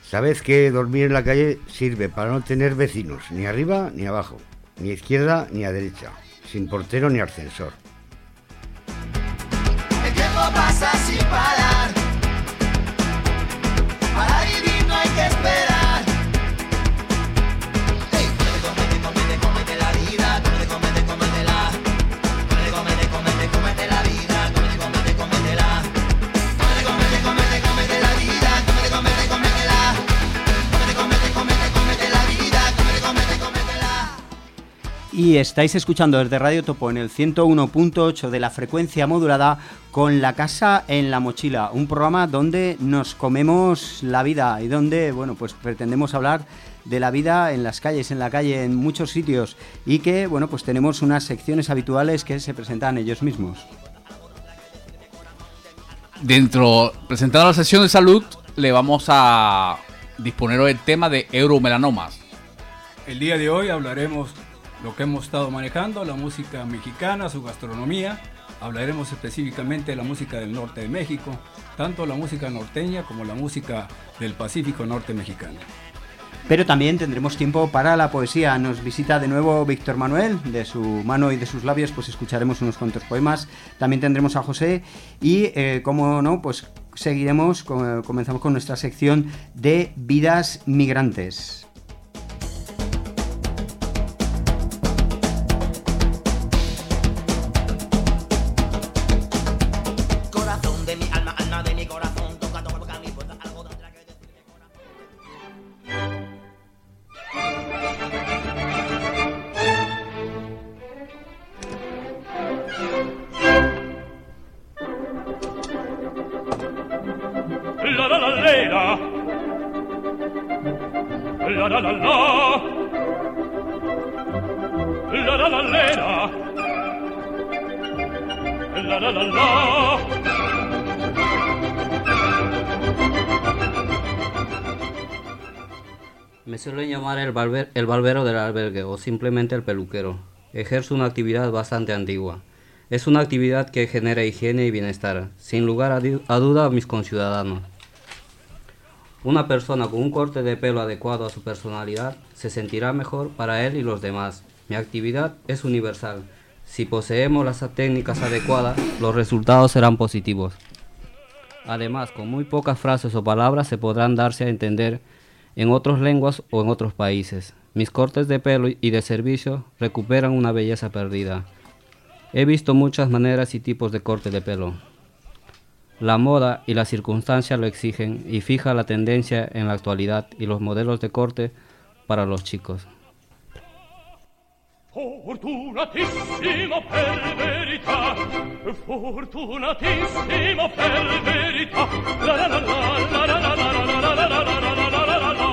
Sabed que dormir en la calle sirve para no tener vecinos, ni arriba ni abajo, ni a izquierda ni a derecha, sin portero ni ascensor. El tiempo pasa sin parar. Para vivir no hay que esperar. Hey, cómete la vida, cómetela. Cómete la vida, cómetela. Cómete la vida, cómetela. Cómete la vida, cómetela. Y estáis escuchando desde Radio Topo en el 101.8 de la frecuencia modulada con La Casa en la Mochila, un programa donde nos comemos la vida y donde, bueno, pues pretendemos hablar de la vida en las calles, en la calle, en muchos sitios, y que, bueno, pues tenemos unas secciones habituales que se presentan ellos mismos. Presentando la sesión de salud, le vamos a disponer hoy el tema de euromelanomas. El día de hoy hablaremos lo que hemos estado manejando, la música mexicana, su gastronomía. Hablaremos específicamente de la música del norte de México, tanto la música norteña como la música del Pacífico norte mexicano. Pero también tendremos tiempo para la poesía. Nos visita de nuevo Víctor Manuel, de su mano y de sus labios pues escucharemos unos cuantos poemas. También tendremos a José y, como no, pues seguiremos, comenzamos con nuestra sección de vidas migrantes. Me suelen llamar el barbero del albergue o simplemente el peluquero. Ejerzo una actividad bastante antigua. Es una actividad que genera higiene y bienestar, sin lugar a duda a mis conciudadanos. Una persona con un corte de pelo adecuado a su personalidad se sentirá mejor para él y los demás. Mi actividad es universal. Si poseemos las técnicas adecuadas, los resultados serán positivos. Además, con muy pocas frases o palabras se podrán darse a entender en otras lenguas o en otros países. Mis cortes de pelo y de servicio recuperan una belleza perdida. He visto muchas maneras y tipos de corte de pelo. La moda y las circunstancias lo exigen y fija la tendencia en la actualidad y los modelos de corte para los chicos. Fortunatissimo per verità, fortunatissimo per verità, la la la la la la la la la la la.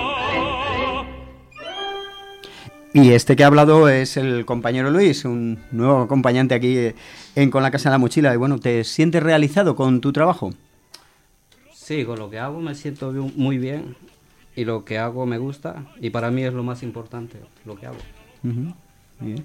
Y este que ha hablado es el compañero Luis, un nuevo acompañante aquí en Con la Casa en la Mochila. Y bueno, ¿te sientes realizado con tu trabajo? Sí, con lo que hago me siento muy bien y lo que hago me gusta y para mí es lo más importante, lo que hago. Uh-huh. Bien.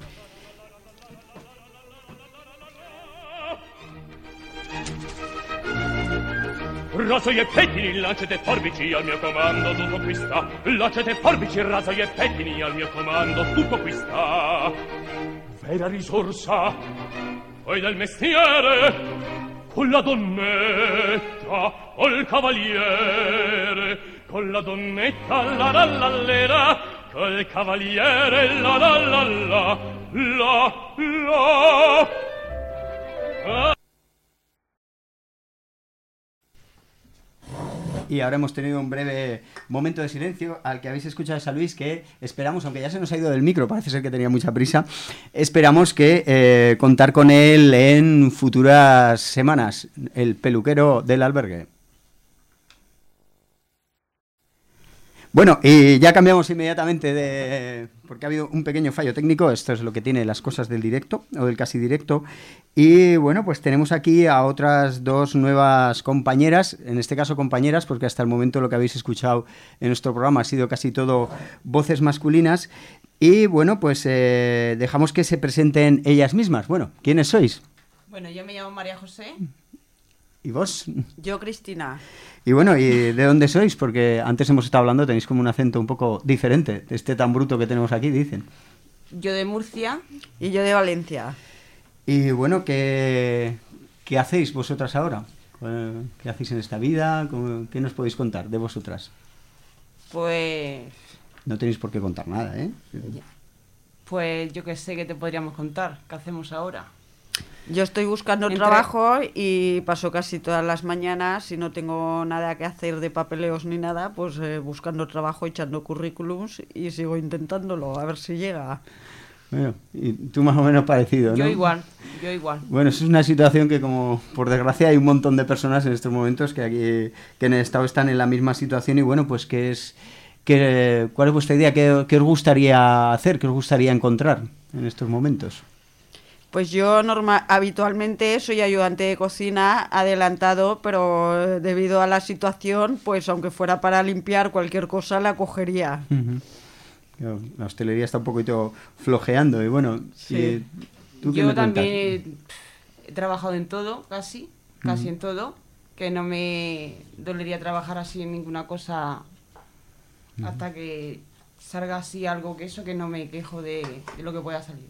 Raso e pettini, lancete forbici al mio comando, tutto qui sta. Lancete forbici, raso e pettini al mio comando, tutto qui sta. Vera risorsa, poi del mestiere, con la donnetta, col cavaliere, con la donnetta, la la la lera, col cavaliere, la la la la, la la. Y ahora hemos tenido un breve momento de silencio al que habéis escuchado a Luis, que esperamos, aunque ya se nos ha ido del micro, parece ser que tenía mucha prisa, esperamos que contar con él en futuras semanas, el peluquero del albergue. Bueno, y ya cambiamos inmediatamente porque ha habido un pequeño fallo técnico. Esto es lo que tiene las cosas del directo o del casi directo. Y bueno, pues tenemos aquí a otras dos nuevas compañeras, en este caso compañeras, porque hasta el momento lo que habéis escuchado en nuestro programa ha sido casi todo voces masculinas. Y bueno, pues dejamos que se presenten ellas mismas. Bueno, ¿quiénes sois? Bueno, yo me llamo María José. ¿Y vos? Yo, Cristina. Y bueno, ¿y de dónde sois? Porque antes hemos estado hablando, tenéis como un acento un poco diferente, de este tan bruto que tenemos aquí, dicen. Yo de Murcia. Y yo de Valencia. Y bueno, ¿qué hacéis vosotras ahora? ¿Qué hacéis en esta vida? ¿Qué nos podéis contar de vosotras? Pues... No tenéis por qué contar nada, ¿eh? Pues yo que sé qué te podríamos contar. ¿Qué hacemos ahora? Yo estoy buscando trabajo y paso casi todas las mañanas, si no tengo nada que hacer de papeleos ni nada, pues buscando trabajo, echando currículums y sigo intentándolo, a ver si llega. Bueno, y tú más o menos parecido, ¿no? Yo igual. Bueno, eso es una situación que, como por desgracia hay un montón de personas en estos momentos que aquí que en el Estado están en la misma situación y bueno, pues ¿cuál es vuestra idea? ¿Qué os gustaría hacer? ¿Qué os gustaría encontrar en estos momentos? Pues yo habitualmente soy ayudante de cocina adelantado, pero debido a la situación, pues aunque fuera para limpiar cualquier cosa la cogería. Claro, la hostelería está un poquito flojeando y bueno, sí. ¿tú qué yo me cuentas? también he trabajado en todo, casi en todo, que no me dolería trabajar así en ninguna cosa hasta que salga así algo que no me quejo de lo que pueda salir.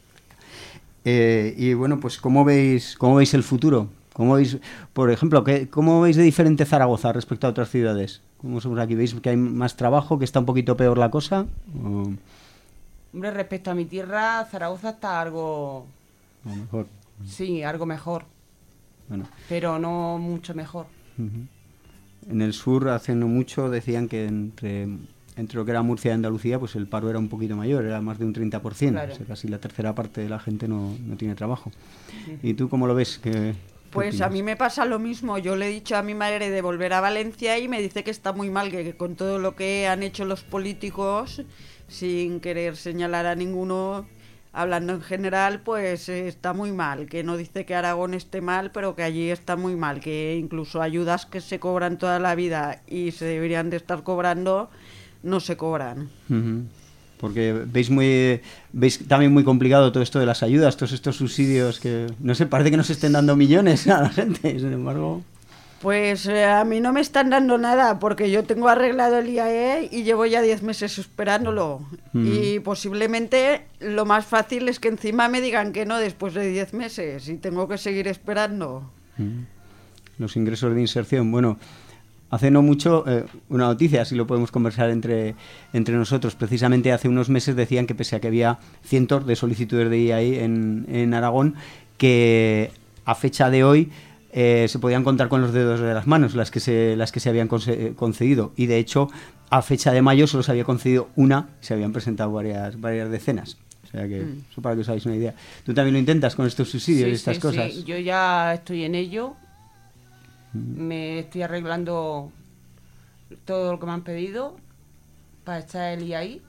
Y bueno, pues ¿cómo veis el futuro? ¿Cómo veis, por ejemplo, cómo veis de diferente Zaragoza respecto a otras ciudades? ¿Cómo somos aquí? ¿Veis que hay más trabajo, que está un poquito peor la cosa? Hombre, respecto a mi tierra, Zaragoza está algo... mejor. Sí, algo mejor. Bueno. Pero no mucho mejor. En el sur, hace no mucho, decían que entre lo que era Murcia y Andalucía, pues el paro era un poquito mayor, era más de un 30%. Claro. O sea, casi la tercera parte de la gente no tiene trabajo. ¿Y tú cómo lo ves? Pues a mí me pasa lo mismo. Yo le he dicho a mi madre de volver a Valencia y me dice que está muy mal, que con todo lo que han hecho los políticos, sin querer señalar a ninguno, hablando en general, pues está muy mal. Que no dice que Aragón esté mal, pero que allí está muy mal. Que incluso ayudas que se cobran toda la vida y se deberían de estar cobrando, no se cobran. Porque veis también muy complicado todo esto de las ayudas, todos estos subsidios que, no sé, parece que nos estén dando millones a la gente, sin embargo... Pues a mí no me están dando nada, porque yo tengo arreglado el IAE y llevo ya 10 meses esperándolo. Y posiblemente lo más fácil es que encima me digan que no después de 10 meses y tengo que seguir esperando. Los ingresos de inserción, bueno... Hace no mucho, una noticia, así lo podemos conversar entre nosotros. Precisamente hace unos meses decían que pese a que había cientos de solicitudes de IAE en Aragón, que a fecha de hoy se podían contar con los dedos de las manos las que se habían concedido. Y de hecho, a fecha de mayo solo se había concedido una, se habían presentado varias decenas. O sea que, eso para que os hagáis una idea. ¿Tú también lo intentas con estos subsidios y estas cosas? Sí, yo ya estoy en ello. Me estoy arreglando todo lo que me han pedido para echar el IAI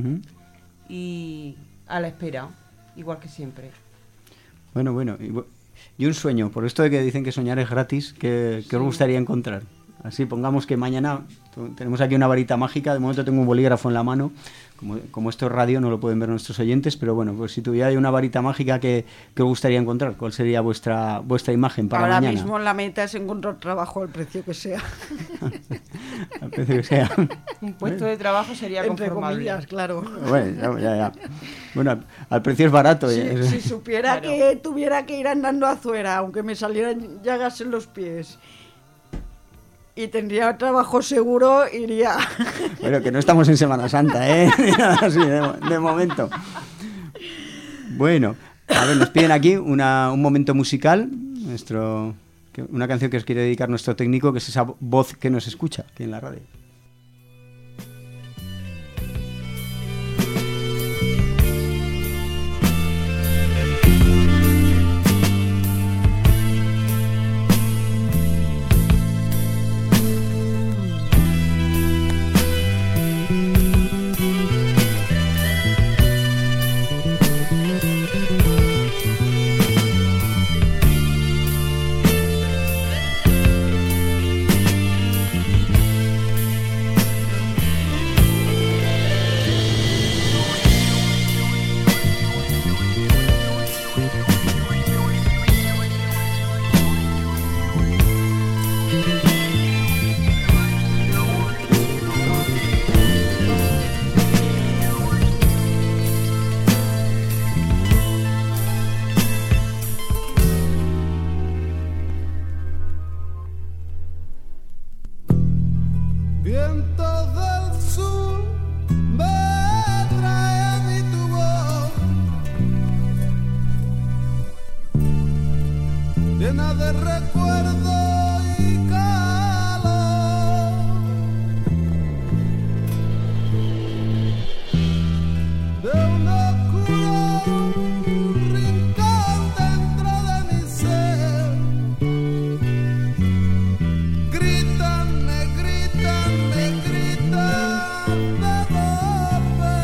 y a la espera, igual que siempre. Bueno, y un sueño, por esto de que dicen que soñar es gratis, ¿qué os gustaría encontrar? Así, pongamos que mañana tenemos aquí una varita mágica, de momento tengo un bolígrafo en la mano, como esto es radio no lo pueden ver nuestros oyentes, pero bueno, pues si tuviera una varita mágica, ¿qué os gustaría encontrar? ¿Cuál sería vuestra imagen para Ahora mañana? Ahora mismo la meta es encontrar trabajo al precio que sea. Al precio que sea. Un puesto de trabajo sería conformable. Entre comillas, claro. Bueno, ya. Bueno, al precio es barato. Si supiera que tuviera que ir andando a Zuera, aunque me salieran llagas en los pies... y tendría trabajo seguro, iría. Bueno, que no estamos en Semana Santa, ¿eh? Así, de momento. Bueno, a ver, nos piden aquí un momento musical, una canción que os quiere dedicar nuestro técnico, que es esa voz que nos escucha aquí en la radio. llena de recuerdo y calor. De un oscuro rincón dentro de mi ser, gritan, me gritan, me gritan de volver.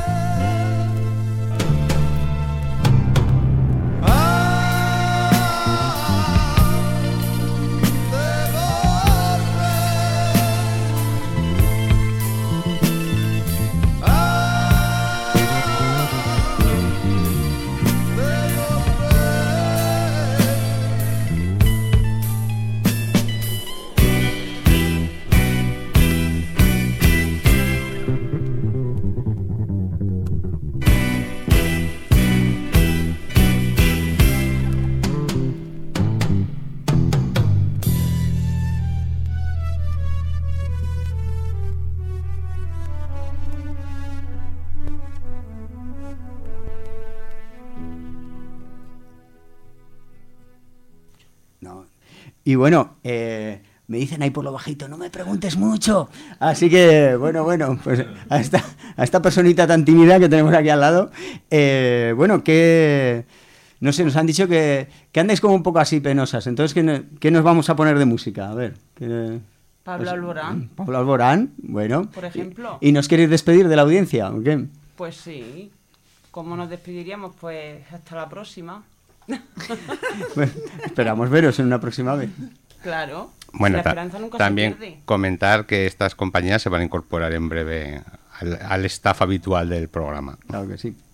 No. Y bueno, me dicen ahí por lo bajito, no me preguntes mucho. Así que, bueno, pues a esta personita tan tímida que tenemos aquí al lado, bueno, que, no sé, nos han dicho que andáis como un poco así penosas. Entonces, ¿qué nos vamos a poner de música? A ver. Pablo Alborán. Pablo Alborán, bueno. Por ejemplo. ¿Y nos queréis despedir de la audiencia o qué? Pues sí. ¿Cómo nos despediríamos? Pues hasta la próxima. Bueno, esperamos veros en una próxima vez. Claro. Bueno, la esperanza nunca también se pierde. comentar que estas compañías se van a incorporar en breve al staff habitual del programa. Claro que sí.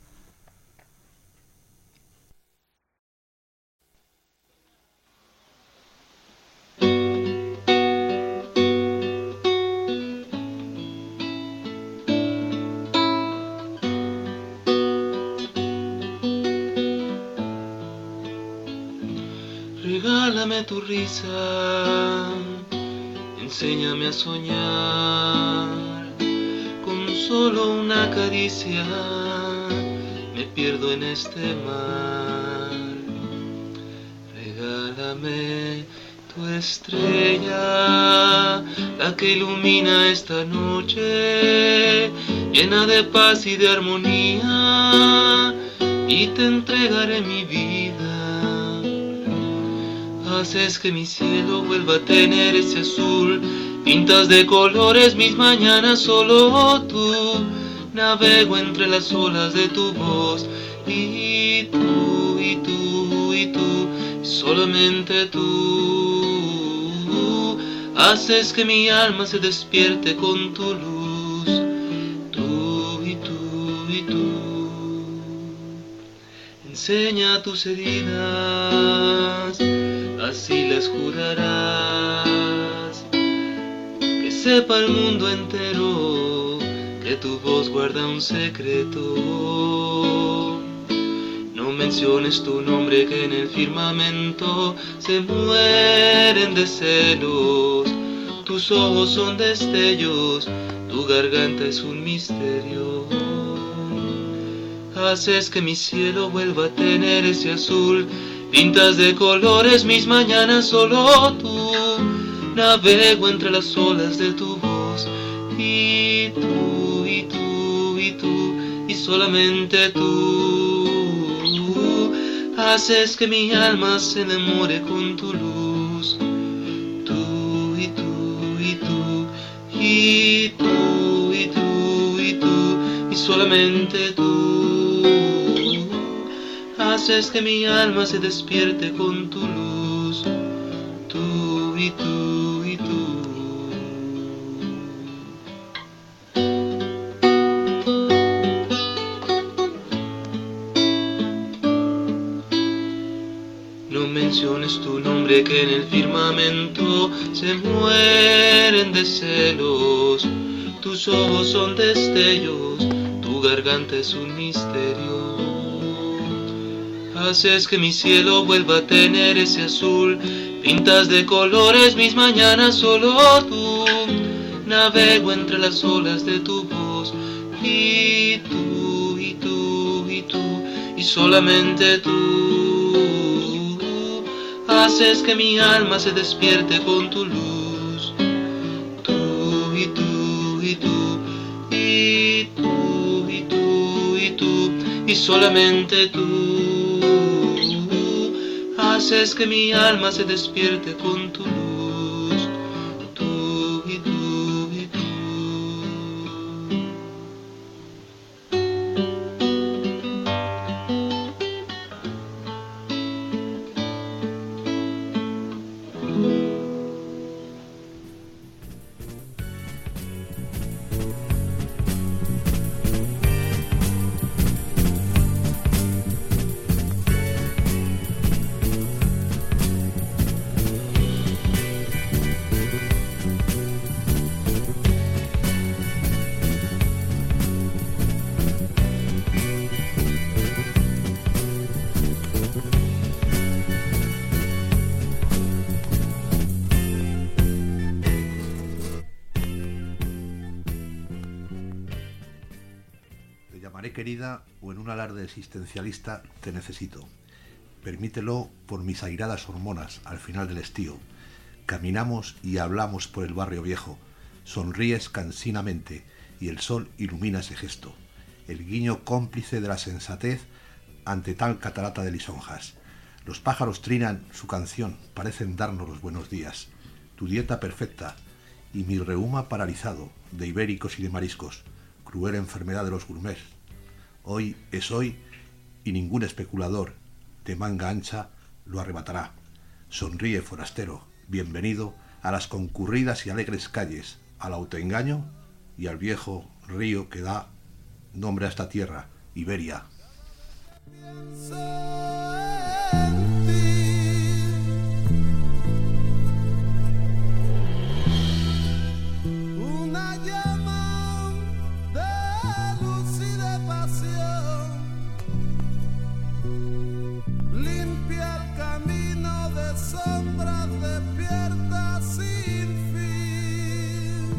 Regálame tu risa, enséñame a soñar, con solo una caricia me pierdo en este mar. Regálame tu estrella, la que ilumina esta noche, llena de paz y de armonía, y te entregaré mi vida. Haces que mi cielo vuelva a tener ese azul, pintas de colores mis mañanas, solo tú. Navego entre las olas de tu voz, y tú, y tú, y tú, solamente tú. Haces que mi alma se despierte con tu luz, tú, y tú, y tú. Enseña tus heridas, así las curarás, que sepa el mundo entero que tu voz guarda un secreto. No menciones tu nombre, que en el firmamento se mueren de celos. Tus ojos son destellos, tu garganta es un misterio. Haces que mi cielo vuelva a tener ese azul, pintas de colores mis mañanas, solo tú. Navego entre las olas de tu voz, y tú, y tú, y tú, y solamente tú. Haces que mi alma se enamore con tu luz, tú, y tú, y tú, y tú, y tú, y tú, y solamente tú. Haces que mi alma se despierte con tu luz, tú, y tú, y tú. No menciones tu nombre, que en el firmamento se mueren de celos. Tus ojos son destellos, tu garganta es un misterio. Haces que mi cielo vuelva a tener ese azul, pintas de colores mis mañanas, solo tú. Navego entre las olas de tu voz, y tú, y tú, y tú, y solamente tú. haces que mi alma se despierte con tu luz. Tú y tú y tú y tú y tú y tú y solamente tú haces que mi alma se despierte con tu luz. Tú y tú y tú. Querida, o en un alarde existencialista te necesito. Permítelo por mis airadas hormonas al final del estío. Caminamos y hablamos por el barrio viejo. Sonríes cansinamente y el sol ilumina ese gesto. El guiño cómplice de la sensatez ante tal catarata de lisonjas. Los pájaros trinan su canción, parecen darnos los buenos días. Tu dieta perfecta y mi reuma paralizado de ibéricos y de mariscos. Cruel enfermedad de los gourmets. Hoy es hoy y ningún especulador de manga ancha lo arrebatará. Sonríe, forastero, bienvenido a las concurridas y alegres calles, al autoengaño y al viejo río que da nombre a esta tierra, Iberia. Una llama de luz y de pasión limpia el camino de sombras, despierta sin fin.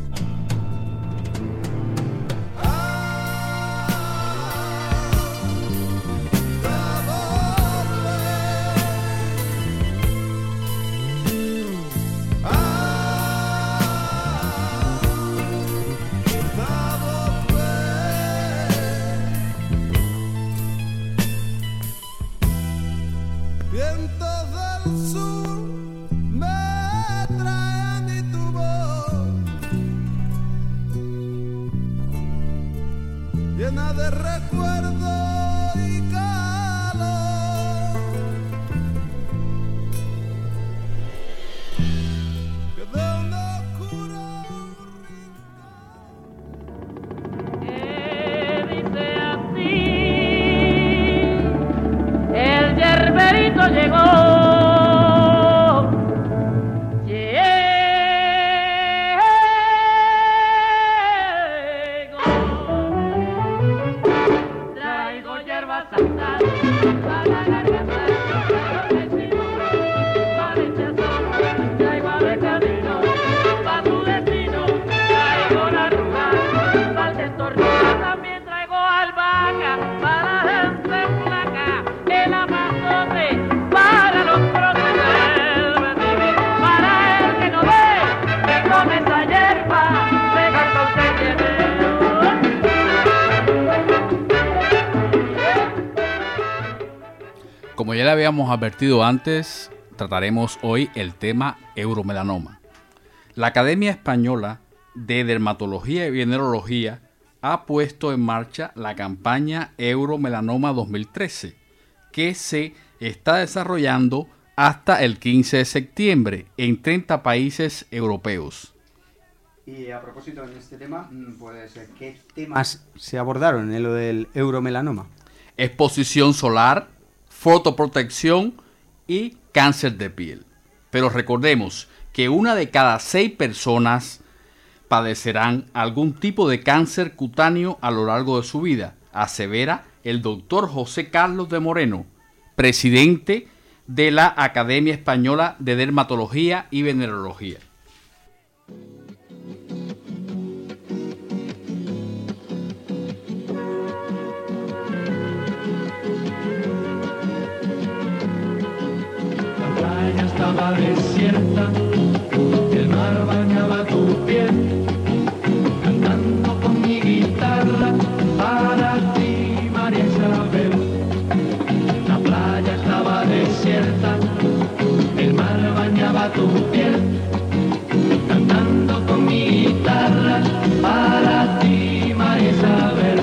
Vientos del sur me traen y tu voz llena de recuerdo y calor que de un oscuro Dice así, el yerberito llegó. Traigo hierba santa para la garganta, para el chazón, traigo ave camino, pa' tu destino, traigo la arruga, para el destornillo, también traigo albahaca, para la gente flaca, el amazote, para los próceres, para el que no ve, que come esa hierba, se gasta usted tiene. Como ya le habíamos advertido antes, trataremos hoy el tema euromelanoma. La Academia Española de Dermatología y Venerología ha puesto en marcha la campaña Euromelanoma 2013, que se está desarrollando hasta el 15 de septiembre en 30 países europeos. Y a propósito en este tema, pues, ¿qué temas se abordaron en lo del euromelanoma? Exposición solar, fotoprotección y cáncer de piel. Pero recordemos que 1 de cada 6 personas padecerán algún tipo de cáncer cutáneo a lo largo de su vida, asevera el doctor José Carlos de Moreno, presidente de la Academia Española de Dermatología y Venerología. estaba desierta, el mar bañaba tu piel, cantando con mi guitarra para ti, María Isabel. La playa estaba desierta, el mar bañaba tu piel, cantando con mi guitarra para ti, María Isabel.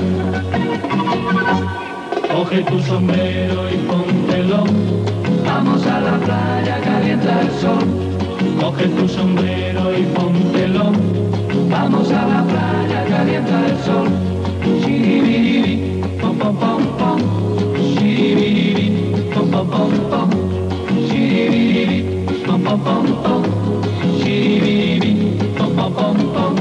Coge tu sombrero y póntelo, vamos a la playa, calienta el sol. Coge tu sombrero y póntelo, vamos a la playa, calienta el sol. Shiribiribi, pom pom pom pom, shiribiribi, pom pom pom pom, shiribiribi, pom pom pom pom, shiribiribi, pom pom pom pom.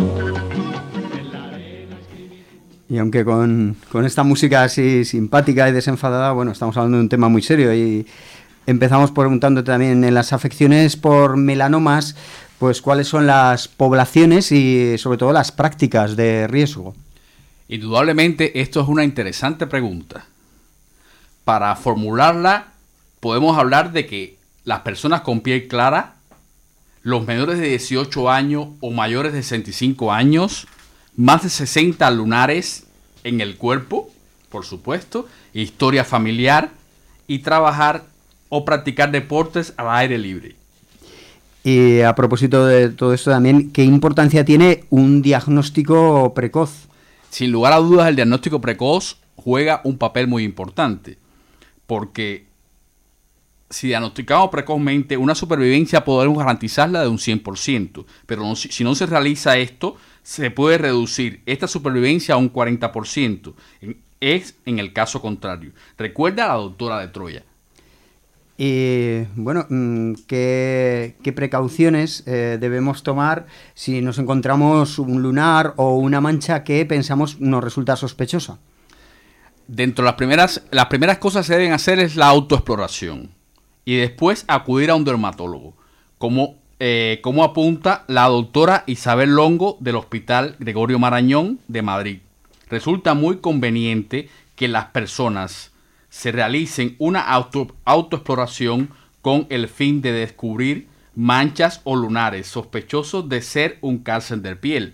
Y aunque con esta música así simpática y desenfadada, bueno, estamos hablando de un tema muy serio y empezamos preguntándote también en las afecciones por melanomas, pues cuáles son las poblaciones y sobre todo las prácticas de riesgo. Indudablemente esto es una interesante pregunta. Para formularla podemos hablar de que las personas con piel clara, los menores de 18 años o mayores de 65 años, más de 60 lunares en el cuerpo, por supuesto, historia familiar y trabajar o practicar deportes al aire libre. Y a propósito de todo esto también, ¿qué importancia tiene un diagnóstico precoz? Sin lugar a dudas, el diagnóstico precoz juega un papel muy importante, porque si diagnosticamos precozmente, una supervivencia podemos garantizarla de un 100%, pero si no se realiza esto, se puede reducir esta supervivencia a un 40%. Es en el caso contrario. Recuerda a la doctora de Troya. Y bueno, ¿qué precauciones debemos tomar si nos encontramos un lunar o una mancha que pensamos nos resulta sospechosa? Dentro de las primeras cosas que se deben hacer es la autoexploración y después acudir a un dermatólogo, como apunta la doctora Isabel Longo del Hospital Gregorio Marañón de Madrid. Resulta muy conveniente que las personas se realicen una autoexploración con el fin de descubrir manchas o lunares sospechosos de ser un cáncer de piel.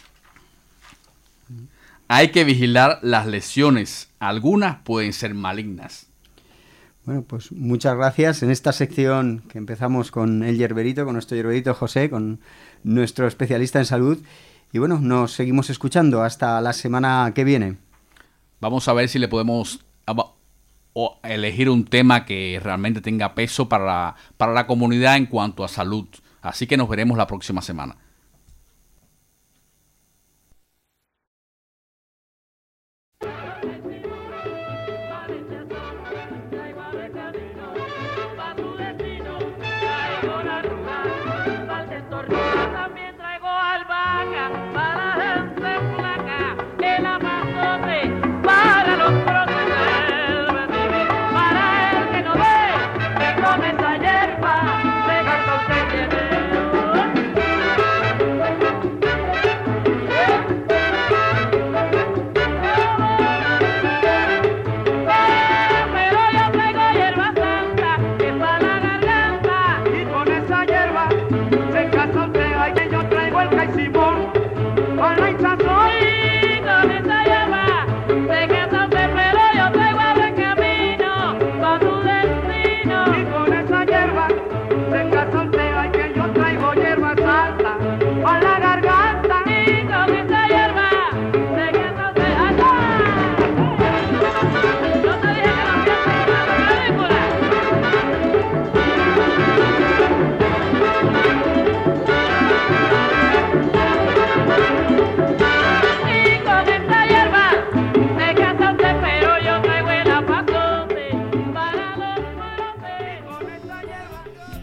Hay que vigilar las lesiones, algunas pueden ser malignas. Bueno, pues muchas gracias. En esta sección que empezamos con el yerberito, con nuestro yerberito José, con nuestro especialista en salud. Y bueno, nos seguimos escuchando hasta la semana que viene. Vamos a ver si le podemos elegir un tema que realmente tenga peso para la comunidad en cuanto a salud. Así que nos veremos la próxima semana. También traigo albahaca para la gente flaca, el amazote para los próceres, para el que no ve, que come esa hierba, se gasta usted pero yo traigo hierba santa, que es para la garganta, y con esa hierba se casa usted, ay que yo traigo el caicimón con la hinchazón. Y con esa hierba se casa usted, pero yo traigo a buen camino con tu destino. Y con esa hierba se casa usted, ay que yo traigo hierba santa con la garganta. Y con esa hierba se casa usted, ¡allá! Yo te dije que no pienses en la película. Y con esta hierba se casa usted, pero yo traigo el apazote para los morotes. Con esta hierba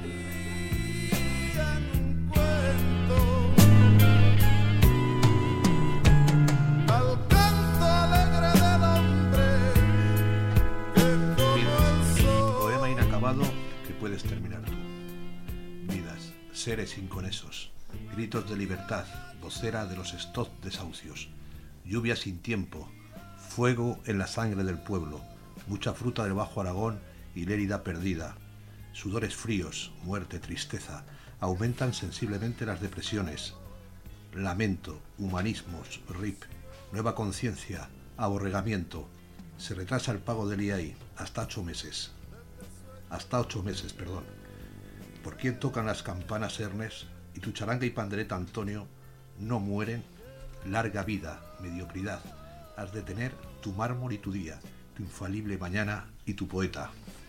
al canto alegre del hombre que como el sol. Poema inacabado que puedes terminar tú. Vidas, seres inconesos, gritos de libertad, vocera de los stop desahucios, lluvia sin tiempo, fuego en la sangre del pueblo, mucha fruta del Bajo Aragón y Lérida perdida, sudores fríos, muerte, tristeza, aumentan sensiblemente las depresiones. Lamento, humanismos, RIP, nueva conciencia, aborregamiento. Se retrasa el pago del IAI hasta 8 meses. Hasta 8 meses, perdón. ¿Por quién tocan las campanas Ernest y tu charanga y pandereta Antonio no mueren? Larga vida, mediocridad. Has de tener tu mármol y tu día, tu infalible mañana y tu poeta.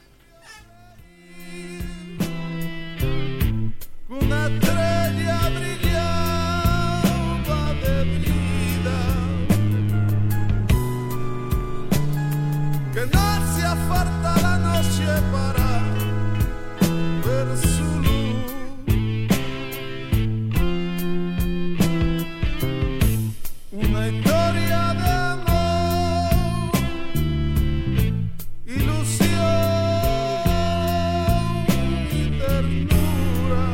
Una estrella brillaba de vida, que no hacía falta la noche para ver su luz. Una historia de amor, ilusión y ternura.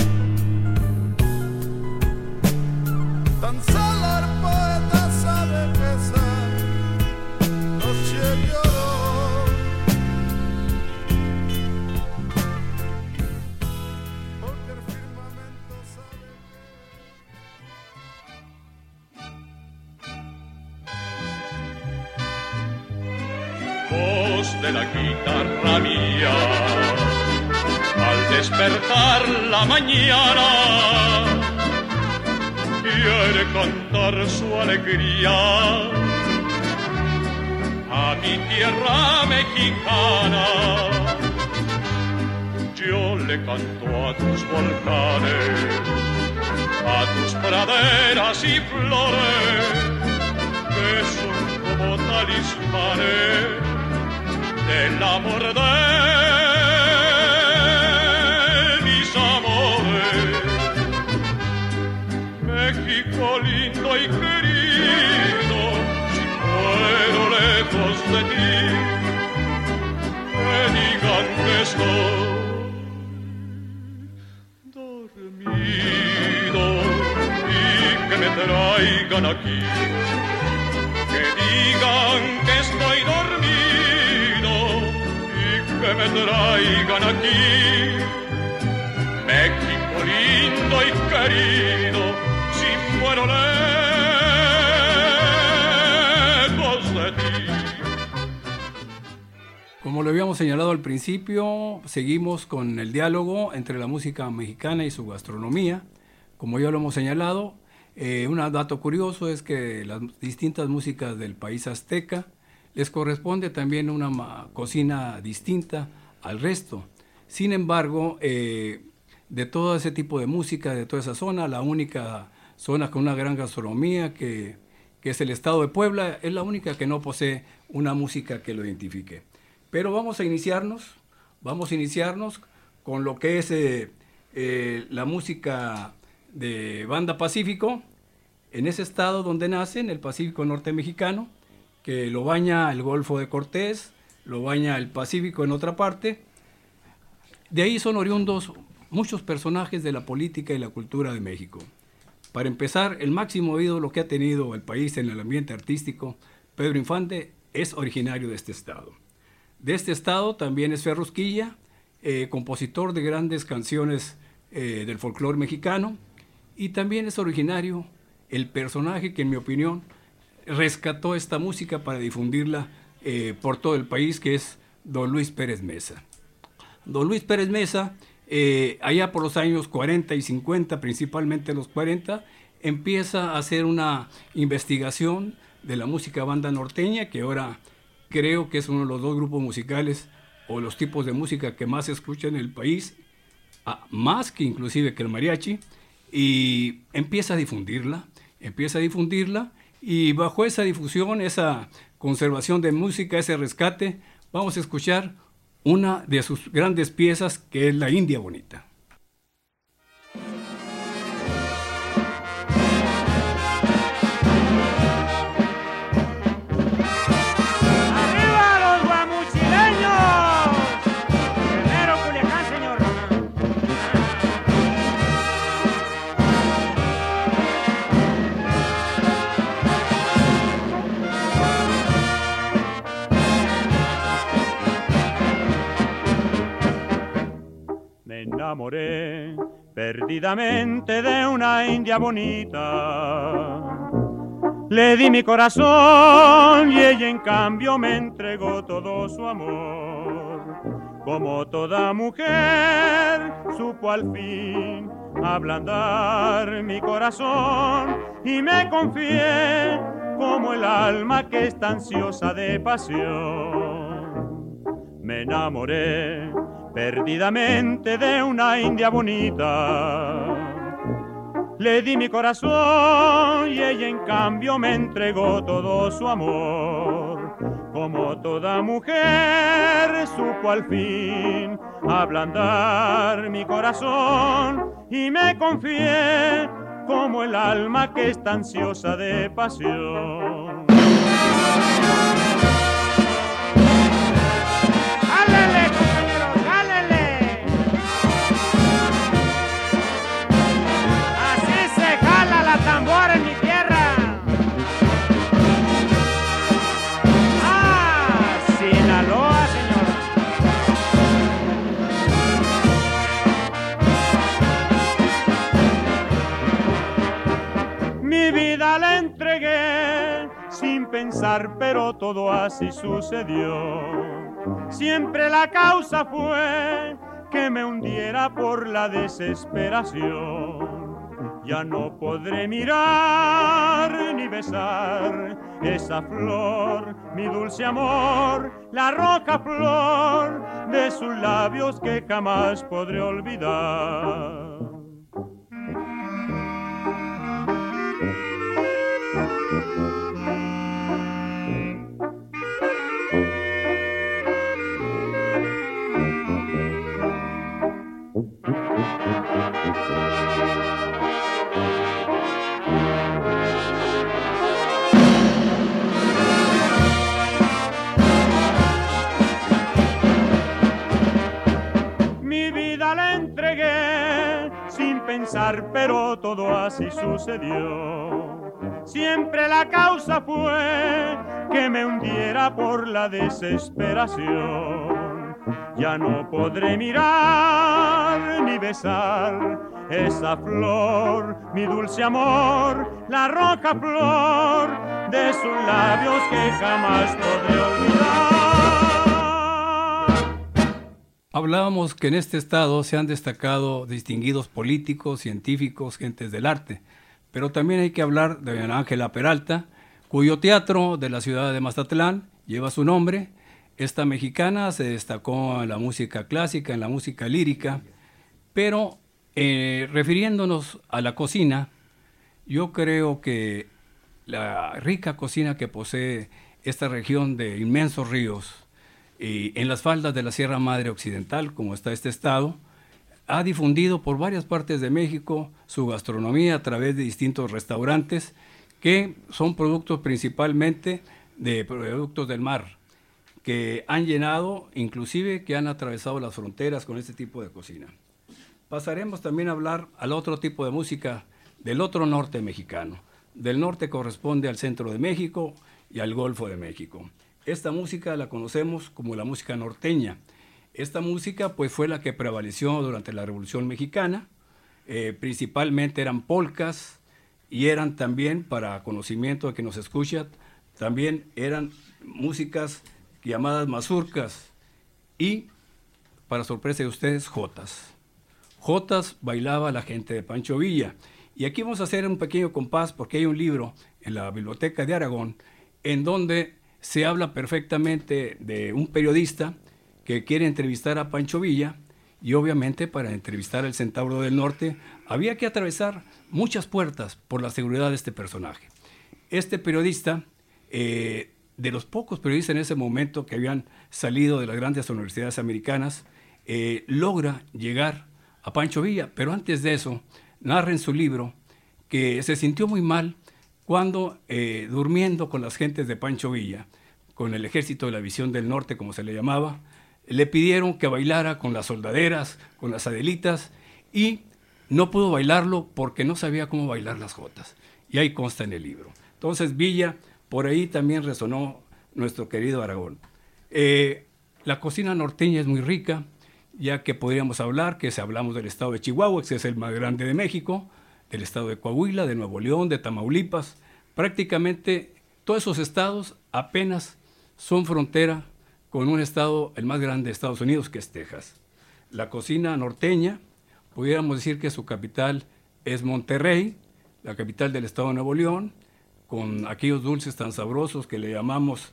Tan solo el poeta sabe que esa noche lloró. Porque el firmamento sabe. Voz de la guitarra mía, al despertar la mañana, quiere cantar su alegría a mi tierra mexicana. Yo le canto a tus volcanes, a tus praderas y flores, que son como talismanes del amor de mis amores. México lindo y querido, si muero lejos de ti, que digan que estoy dormido y que me traigan aquí. Que digan que estoy dormido y que me traigan aquí. México lindo y querido, si muero lejos de ti. Como lo habíamos señalado al principio, seguimos con el diálogo entre la música mexicana y su gastronomía. Como ya lo hemos señalado, un dato curioso es que las distintas músicas del país azteca les corresponde también una cocina distinta al resto. Sin embargo, de todo ese tipo de música, de toda esa zona, la única zona con una gran gastronomía que es el estado de Puebla, es la única que no posee una música que lo identifique. Pero vamos a iniciarnos con lo que es la música de Banda Pacífico, en ese estado donde nace, en el Pacífico norte mexicano, que lo baña el Golfo de Cortés, lo baña el Pacífico en otra parte. De ahí son oriundos muchos personajes de la política y la cultura de México. Para empezar, el máximo ídolo que ha tenido el país en el ambiente artístico, Pedro Infante, es originario de este estado. De este estado también es Ferrusquilla, compositor de grandes canciones del folclore mexicano, y también es originario el personaje que, en mi opinión, rescató esta música para difundirla por todo el país, que es don Luis Pérez Mesa. Don Luis Pérez Mesa, allá por los años 40 y 50, principalmente los 40, empieza a hacer una investigación de la música banda norteña, que ahora creo que es uno de los dos grupos musicales o los tipos de música que más se escucha en el país, más que inclusive que el mariachi, y empieza a difundirla, y bajo esa difusión, esa conservación de música, ese rescate, vamos a escuchar una de sus grandes piezas, que es La India Bonita. Me enamoré perdidamente de una india bonita. Le di mi corazón y ella en cambio me entregó todo su amor. Como toda mujer supo al fin ablandar mi corazón y me confié como el alma que está ansiosa de pasión. Me enamoré perdidamente de una india bonita. Le di mi corazón y ella en cambio me entregó todo su amor. Como toda mujer supo al fin ablandar mi corazón y me confié como el alma que está ansiosa de pasión. ¡Álele, compañeros, álele! Así se jala la tambora en mi tierra. ¡Ah, Sinaloa, señor! Mi vida la entregué sin pensar, pero todo así sucedió. Siempre la causa fue que me hundiera por la desesperación. Ya no podré mirar ni besar esa flor, mi dulce amor, la roja flor de sus labios que jamás podré olvidar. Mi vida la entregué sin pensar, pero todo así sucedió. Siempre la causa fue que me hundiera por la desesperación. Ya no podré mirar ni besar esa flor, mi dulce amor, la roja flor de sus labios que jamás podré olvidar. Hablábamos que en este estado se han destacado distinguidos políticos, científicos, gentes del arte, pero también hay que hablar de doña Ángela Peralta, cuyo teatro de la ciudad de Mazatlán lleva su nombre. Esta mexicana se destacó en la música clásica, en la música lírica, pero refiriéndonos a la cocina, yo creo que la rica cocina que posee esta región de inmensos ríos y en las faldas de la Sierra Madre Occidental, como está este estado, ha difundido por varias partes de México su gastronomía a través de distintos restaurantes que son productos principalmente de productos del mar, que han llenado, inclusive que han atravesado las fronteras con este tipo de cocina. Pasaremos también a hablar al otro tipo de música del otro norte mexicano. Del norte corresponde al centro de México y al Golfo de México. Esta música la conocemos como la música norteña. Esta música pues fue la que prevaleció durante la Revolución Mexicana. Principalmente eran polcas y eran también, para conocimiento de que nos escucha, también eran músicas llamadas mazurcas y, para sorpresa de ustedes, jotas. Jotas bailaba la gente de Pancho Villa. Y aquí vamos a hacer un pequeño compás porque hay un libro en la Biblioteca de Aragón en donde se habla perfectamente de un periodista que quiere entrevistar a Pancho Villa y obviamente para entrevistar al Centauro del Norte había que atravesar muchas puertas por la seguridad de este personaje. Este periodista, de los pocos periodistas en ese momento que habían salido de las grandes universidades americanas, logra llegar a Pancho Villa, pero antes de eso narra en su libro que se sintió muy mal cuando, durmiendo con las gentes de Pancho Villa, con el Ejército de la Visión del Norte, como se le llamaba, le pidieron que bailara con las soldaderas, con las adelitas, y no pudo bailarlo porque no sabía cómo bailar las jotas. Y ahí consta en el libro. Entonces Villa, por ahí también resonó nuestro querido Aragón. La cocina norteña es muy rica. ya que podríamos hablar que si hablamos del estado de Chihuahua, que es el más grande de México, del estado de Coahuila, de Nuevo León, de Tamaulipas, prácticamente todos esos estados apenas son frontera con un estado, el más grande de Estados Unidos, que es Texas. La cocina norteña, pudiéramos decir que su capital es Monterrey, la capital del estado de Nuevo León, con aquellos dulces tan sabrosos que le llamamos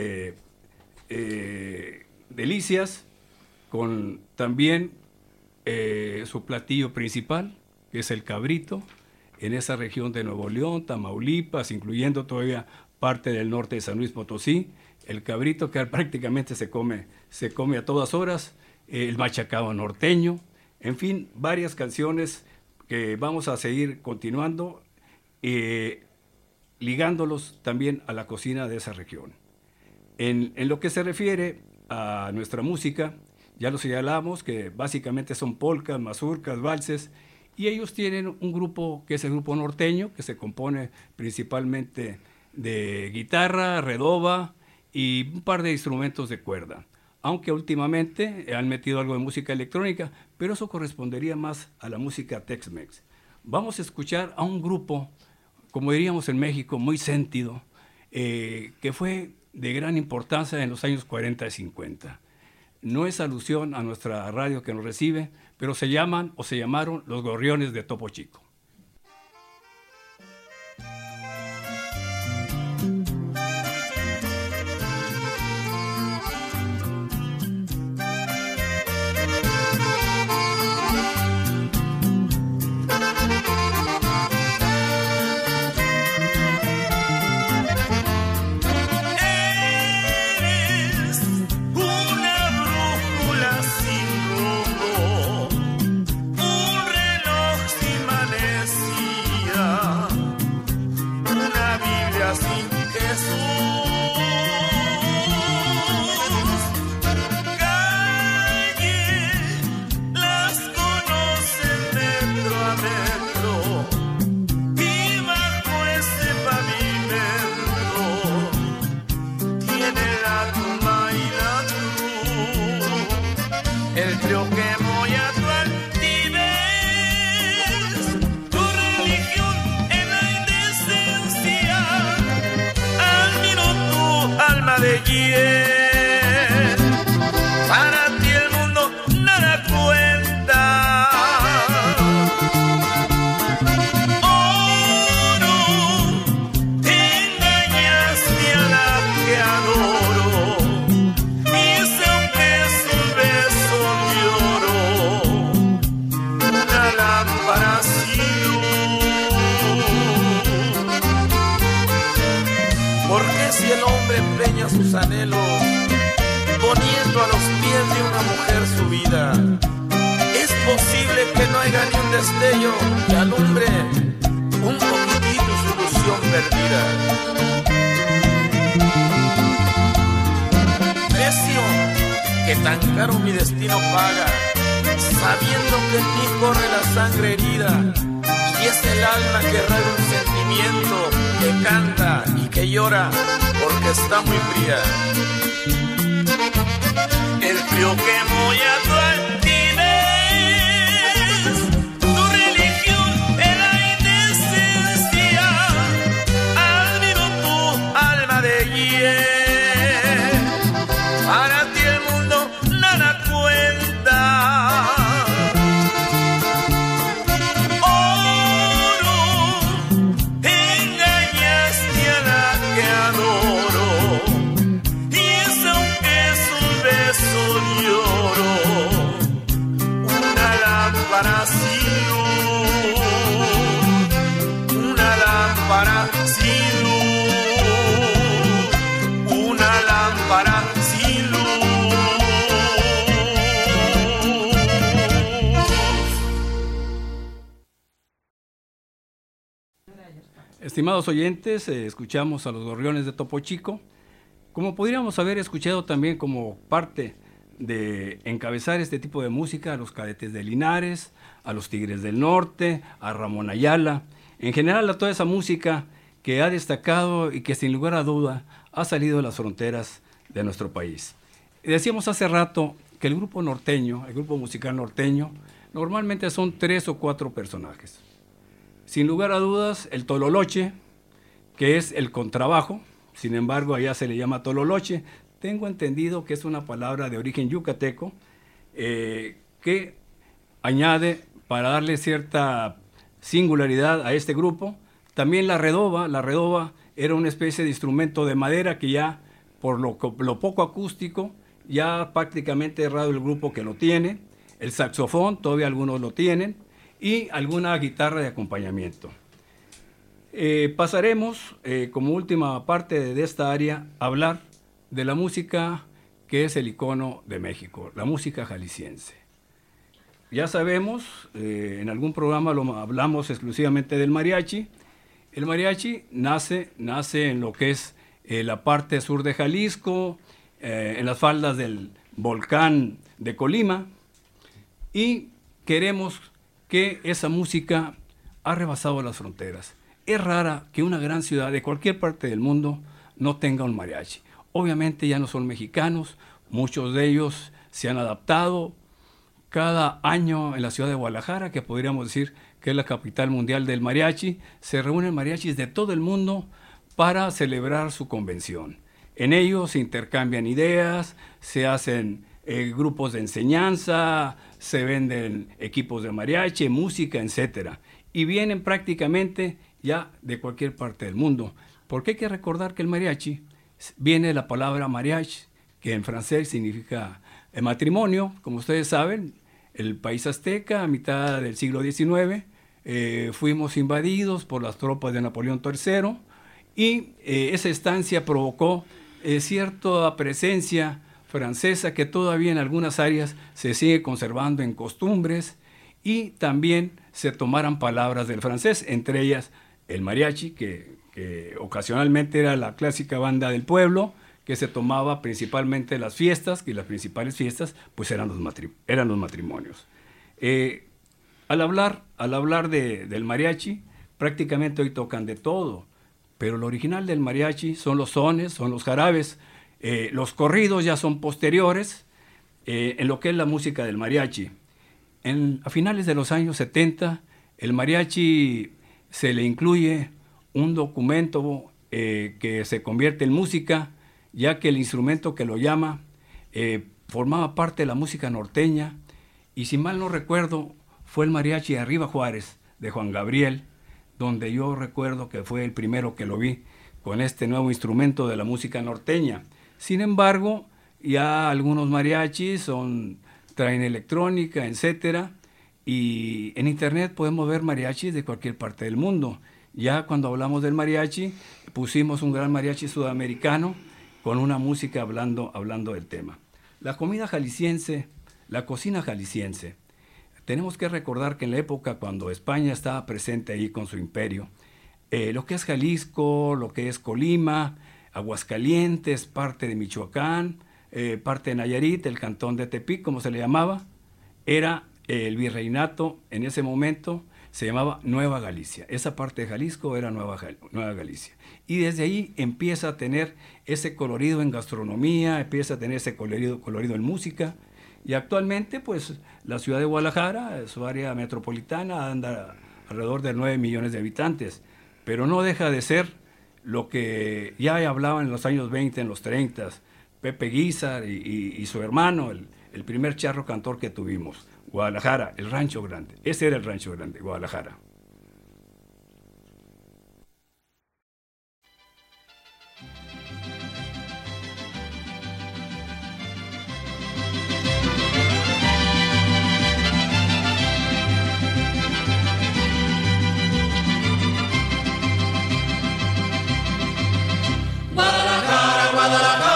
delicias, con también su platillo principal, que es el cabrito, en esa región de Nuevo León, Tamaulipas, incluyendo todavía parte del norte de San Luis Potosí, el cabrito que prácticamente se come a todas horas, el machacado norteño, en fin, varias canciones que vamos a seguir continuando, ligándolos también a la cocina de esa región. En lo que se refiere a nuestra música, ya lo señalamos, que básicamente son polcas, mazurcas, valses, y ellos tienen un grupo que es el grupo norteño, que se compone principalmente de guitarra, redoba y un par de instrumentos de cuerda. Aunque últimamente han metido algo de música electrónica, pero eso correspondería más a la música Tex-Mex. Vamos a escuchar a un grupo, como diríamos en México, muy sentido, que fue de gran importancia en los años 40 y 50. No es alusión a nuestra radio que nos recibe, pero se llamaron Los Gorriones de Topo Chico. Sus anhelos, poniendo a los pies de una mujer su vida. Es posible que no haya ni un destello que alumbre un poquitito su ilusión perdida. Precio que tan caro mi destino paga, sabiendo que en mí corre la sangre herida, y es el alma que raga un sentimiento, que canta y que llora porque está muy fría. El frío que molla tu altivez, tu religión en la indecencia, admiro tu alma de hiel. Para ti el mundo nada cuenta. Oro, engañaste a la que adoro. Lámpara sin luz, una lámpara sin luz, una lámpara sin luz. Estimados oyentes, escuchamos a Los Gorriones de Topo Chico, como podríamos haber escuchado también como parte de encabezar este tipo de música a los Cadetes de Linares, a los Tigres del Norte, a Ramón Ayala, en general a toda esa música que ha destacado y que sin lugar a duda ha salido de las fronteras de nuestro país. Decíamos hace rato que el grupo norteño, el grupo musical norteño, normalmente son 3 o 4 personajes. Sin lugar a dudas, el tololoche, que es el contrabajo, sin embargo, allá se le llama tololoche. Tengo entendido que es una palabra de origen yucateco que añade para darle cierta singularidad a este grupo. También la redoba era una especie de instrumento de madera que ya, por lo poco acústico, ya prácticamente es raro el grupo que lo tiene. El saxofón, todavía algunos lo tienen, y alguna guitarra de acompañamiento. Pasaremos, como última parte de esta área, a hablar de la música que es el icono de México, la música jalisciense. Ya sabemos, en algún programa hablamos exclusivamente del mariachi. El mariachi nace en lo que es la parte sur de Jalisco, en las faldas del volcán de Colima, y queremos que esa música ha rebasado las fronteras. Es rara que una gran ciudad de cualquier parte del mundo no tenga un mariachi. Obviamente ya no son mexicanos, muchos de ellos se han adaptado. Cada año en la ciudad de Guadalajara, que podríamos decir que es la capital mundial del mariachi, se reúnen mariachis de todo el mundo para celebrar su convención. En ellos se intercambian ideas, se hacen grupos de enseñanza, se venden equipos de mariachi, música, etc. Y vienen prácticamente ya de cualquier parte del mundo. Porque hay que recordar que el mariachi viene de la palabra mariage, que en francés significa matrimonio. Como ustedes saben, el país azteca, a mitad del siglo XIX, fuimos invadidos por las tropas de Napoleón III, y esa estancia provocó cierta presencia francesa que todavía en algunas áreas se sigue conservando en costumbres, y también se tomaran palabras del francés, entre ellas el mariachi, que ocasionalmente era la clásica banda del pueblo, que se tomaba principalmente en las fiestas, y las principales fiestas pues eran los matrimonios. Al hablar del mariachi, prácticamente hoy tocan de todo, pero lo original del mariachi son los sones, son los jarabes. Los corridos ya son posteriores en lo que es la música del mariachi. A finales de los años 70, el mariachi se le incluye un documento que se convierte en música, ya que el instrumento que lo llama formaba parte de la música norteña, y si mal no recuerdo, fue el mariachi Arriba Juárez de Juan Gabriel, donde yo recuerdo que fue el primero que lo vi con este nuevo instrumento de la música norteña. Sin embargo, ya algunos mariachis traen electrónica, etcétera, y en internet podemos ver mariachis de cualquier parte del mundo. Ya cuando hablamos del mariachi, pusimos un gran mariachi sudamericano con una música hablando del tema. La comida jalisciense, la cocina jalisciense, tenemos que recordar que en la época cuando España estaba presente ahí con su imperio, lo que es Jalisco, lo que es Colima, Aguascalientes, parte de Michoacán, parte de Nayarit, el cantón de Tepic, como se le llamaba, era el virreinato. En ese momento se llamaba Nueva Galicia. Esa parte de Jalisco era Nueva Galicia. Y desde ahí empieza a tener ese colorido en gastronomía, empieza a tener ese colorido en música. Y actualmente, pues, la ciudad de Guadalajara, su área metropolitana, anda alrededor de 9 millones de habitantes. Pero no deja de ser lo que ya hablaba en los años 20, en los 30, Pepe Guízar y su hermano, el primer charro cantor que tuvimos. Guadalajara, el Rancho Grande. Ese era el Rancho Grande, Guadalajara. Guadalajara, Guadalajara.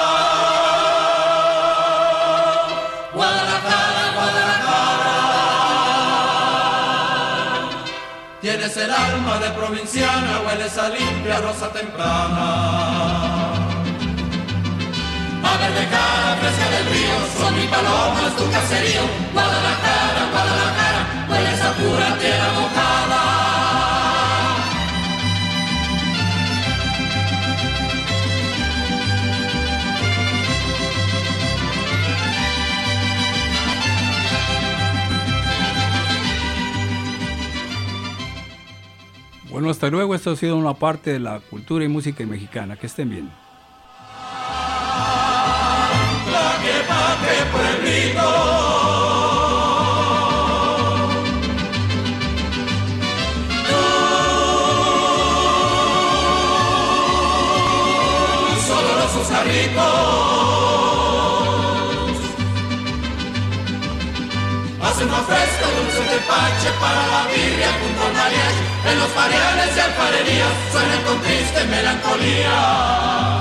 Tienes el alma de provinciana, hueles a limpia rosa temprana. A verde cara, fresca del río, son mi paloma, es tu caserío. Guadalajara, Guadalajara, hueles a pura tierra mojada. Bueno, hasta luego. Esto ha sido una parte de la cultura y música mexicana. Que estén bien. Solo los carritos hacen más fresco dulce de pache para la birria junto al mariachi. En los pareales y alfarerías suenan con triste melancolía.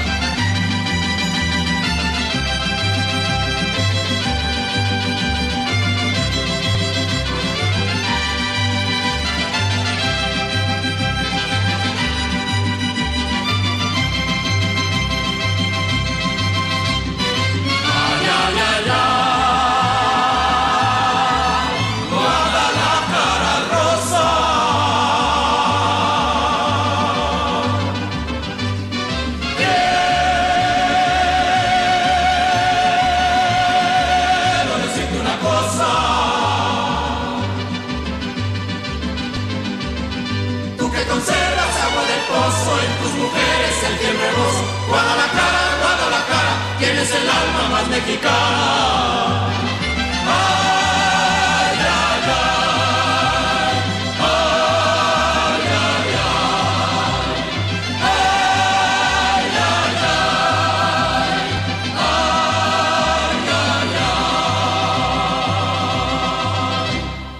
Guadalajara, Guadalajara, tienes el alma más mexicana. Ay, ay, ay, ay, ay, ay, ay, ay, ay, ay,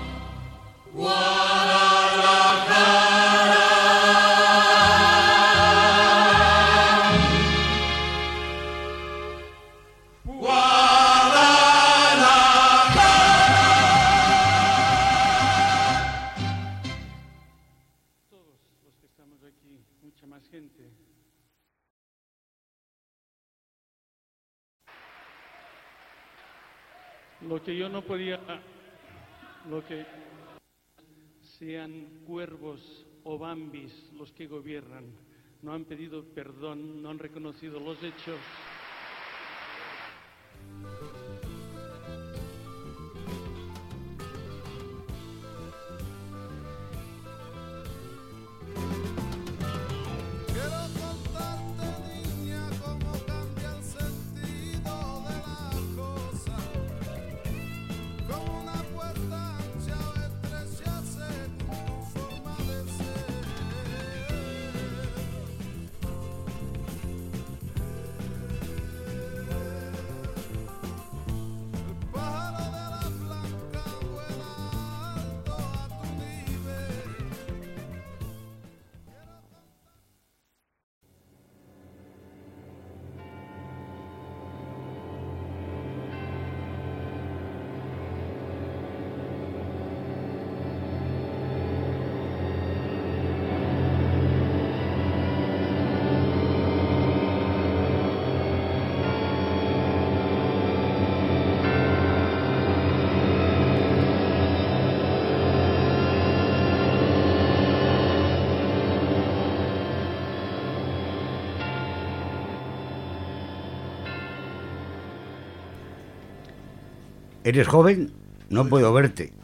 Lo que yo no podía, lo que sean cuervos o bambis los que gobiernan, no han pedido perdón, no han reconocido los hechos. ¿Eres joven? No puedo verte.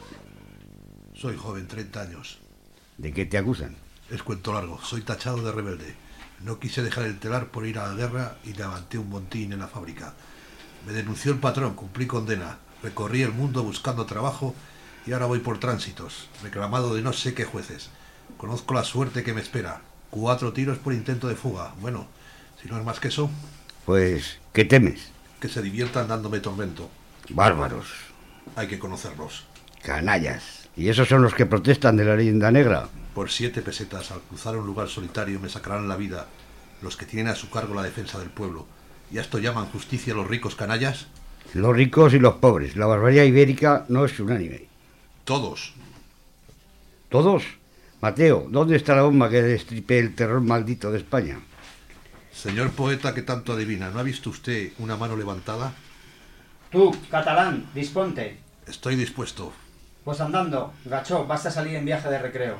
Soy joven, 30 años. ¿De qué te acusan? Es cuento largo. Soy tachado de rebelde. No quise dejar el telar por ir a la guerra y levanté un montín en la fábrica. Me denunció el patrón, cumplí condena. Recorrí el mundo buscando trabajo y ahora voy por tránsitos, reclamado de no sé qué jueces. Conozco la suerte que me espera. 4 tiros por intento de fuga. Bueno, si no es más que eso... Pues, ¿qué temes? Que se diviertan dándome tormento. Bárbaros. Hay que conocerlos. Canallas. ¿Y esos son los que protestan de la leyenda negra? Por 7 pesetas, al cruzar un lugar solitario, me sacarán la vida los que tienen a su cargo la defensa del pueblo. ¿Y a esto llaman justicia los ricos canallas? Los ricos y los pobres. La barbarie ibérica no es unánime. Todos. ¿Todos? Mateo, ¿dónde está la bomba que destripe el terror maldito de España? Señor poeta que tanto adivina, ¿no ha visto usted una mano levantada? Tú, catalán, disponte. Estoy dispuesto. Pues andando, gacho, basta salir en viaje de recreo.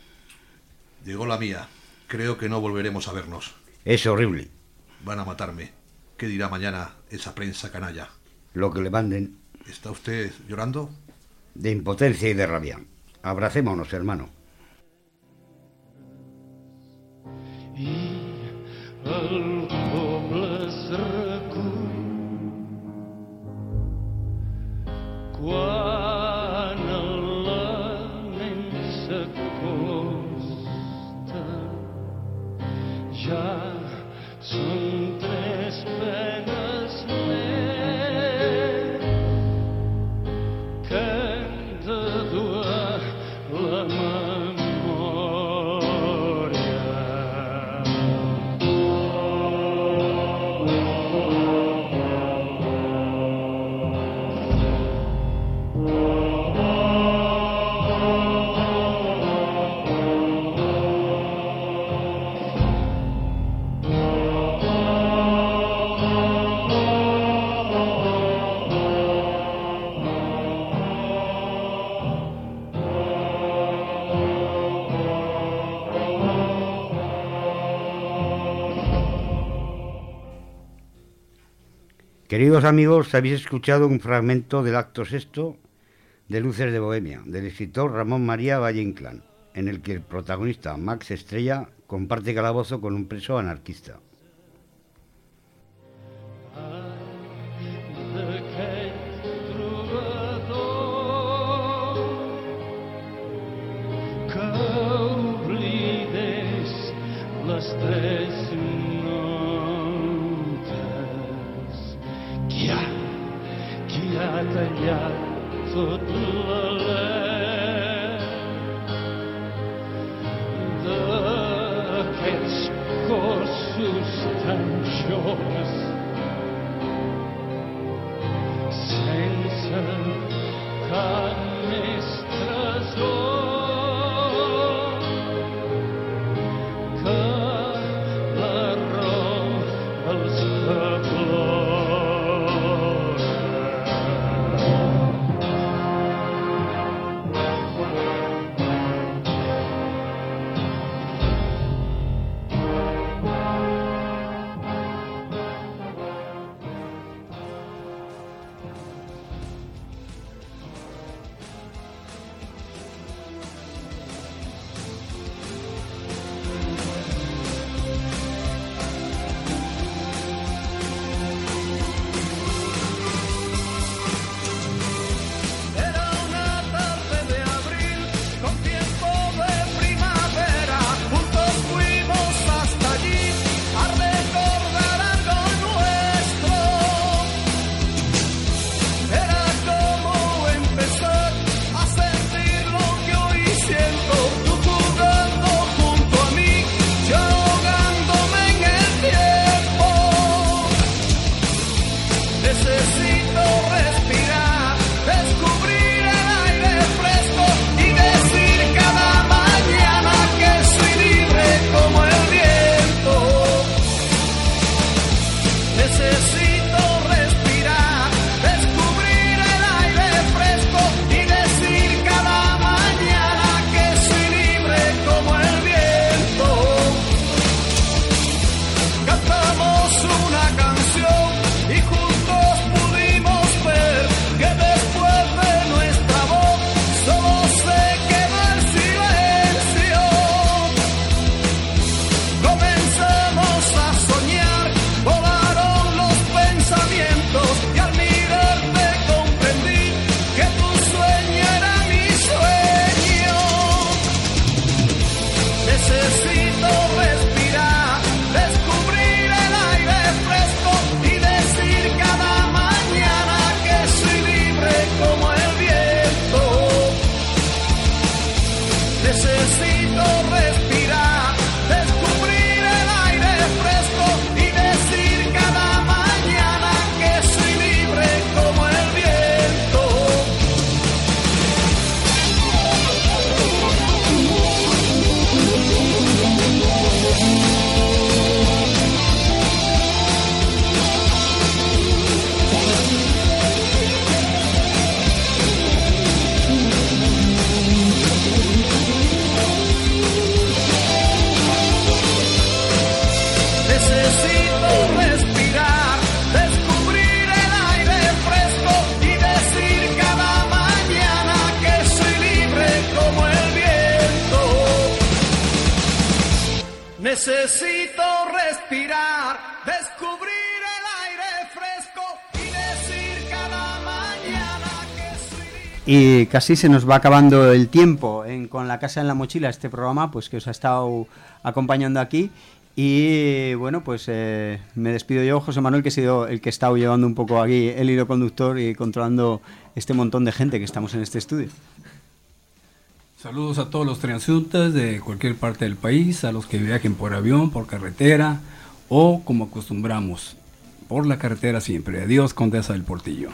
Llegó la mía. Creo que no volveremos a vernos. Es horrible. Van a matarme. ¿Qué dirá mañana esa prensa canalla? Lo que le manden. ¿Está usted llorando? De impotencia y de rabia. Abracémonos, hermano. Queridos amigos, habéis escuchado un fragmento del acto sexto de Luces de Bohemia, del escritor Ramón María Valle Inclán, en el que el protagonista, Max Estrella, comparte calabozo con un preso anarquista. Les tres notes qui ha tallat tot l'alè d'aquests cossos tan joves sense cap més tresor Necesito respirar, descubrir el aire fresco y decir cada mañana que soy... Y casi se nos va acabando el tiempo con La Casa en la Mochila, este programa pues que os ha estado acompañando aquí. Y bueno, pues me despido yo, José Manuel, que he sido el que he estado llevando un poco aquí el hilo conductor y controlando este montón de gente que estamos en este estudio. Saludos a todos los transeúntes de cualquier parte del país, a los que viajen por avión, por carretera o, como acostumbramos, por la carretera siempre. Adiós, Condesa del Portillo.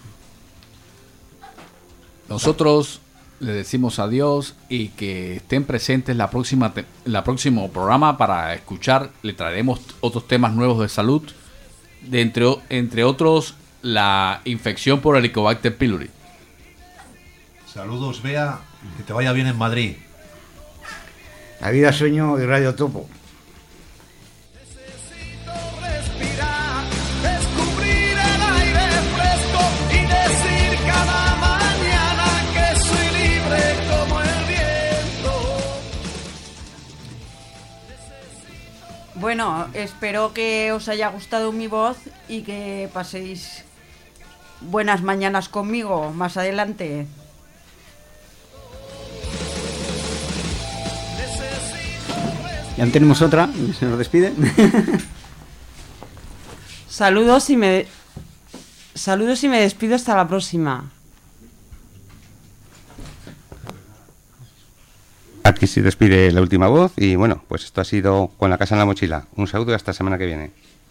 Nosotros le decimos adiós y que estén presentes la próximo programa para escuchar. Le traeremos otros temas nuevos de salud, entre otros la infección por Helicobacter pylori. Saludos, Bea, que te vaya bien en Madrid. La vida sueño y Radio Topo. Necesito respirar, descubrir el Bueno, espero que os haya gustado mi voz y que paséis buenas mañanas conmigo más adelante. Ya tenemos otra, se nos despide. Saludos y me despido hasta la próxima. Aquí se despide la última voz y bueno, pues esto ha sido Con la casa en la mochila. Un saludo y hasta la semana que viene.